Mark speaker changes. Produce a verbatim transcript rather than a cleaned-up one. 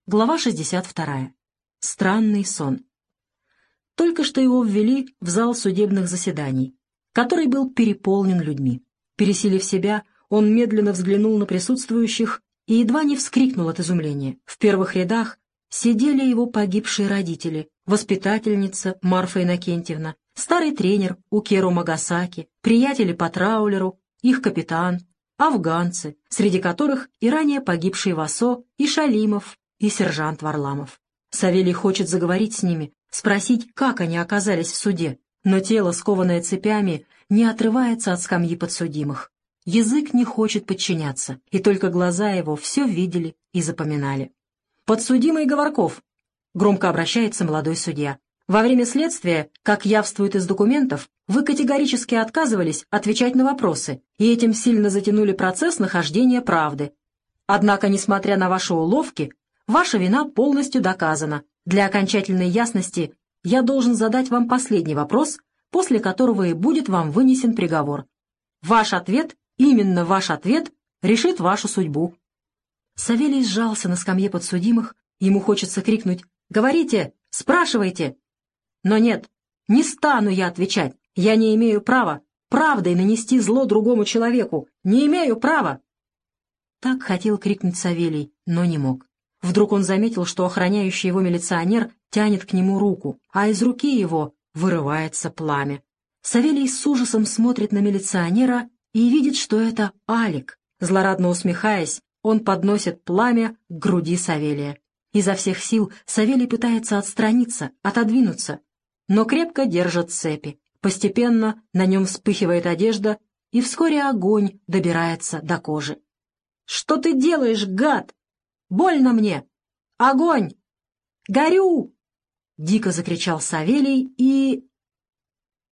Speaker 1: Глава шестьдесят вторая. Странный сон. Только что его ввели в зал судебных заседаний, который был переполнен людьми. Пересилив себя, он медленно взглянул на присутствующих и едва не вскрикнул от изумления. В первых рядах сидели его погибшие родители, воспитательница Марфа Иннокентьевна, старый тренер Укеру Магасаки, приятели по траулеру, их капитан, афганцы, среди которых и ранее погибший Васо, и Шалимов, и сержант Варламов. Савелий хочет заговорить с ними, спросить, как они оказались в суде, но тело, скованное цепями, не отрывается от скамьи подсудимых. Язык не хочет подчиняться, и только глаза его все видели и запоминали. «Подсудимый Говорков», — громко обращается молодой судья, «во время следствия, как явствует из документов, вы категорически отказывались отвечать на вопросы, и этим сильно затянули процесс нахождения правды. Однако, несмотря на ваши уловки, ваша вина полностью доказана. Для окончательной ясности я должен задать вам последний вопрос, после которого и будет вам вынесен приговор. Ваш ответ, именно ваш ответ, решит вашу судьбу». Савелий сжался на скамье подсудимых, ему хочется крикнуть «Говорите! Спрашивайте!» Но нет, не стану я отвечать, я не имею права правдой нанести зло другому человеку, не имею права. Так хотел крикнуть Савелий, но не мог. Вдруг он заметил, что охраняющий его милиционер тянет к нему руку, а из руки его вырывается пламя. Савелий с ужасом смотрит на милиционера и видит, что это Алик. Злорадно усмехаясь, он подносит пламя к груди Савелия. Изо всех сил Савелий пытается отстраниться, отодвинуться, но крепко держат цепи. Постепенно на нем вспыхивает одежда, и вскоре огонь добирается до кожи. «Что ты делаешь, гад? Больно мне! Огонь! Горю!» Дико закричал Савелий и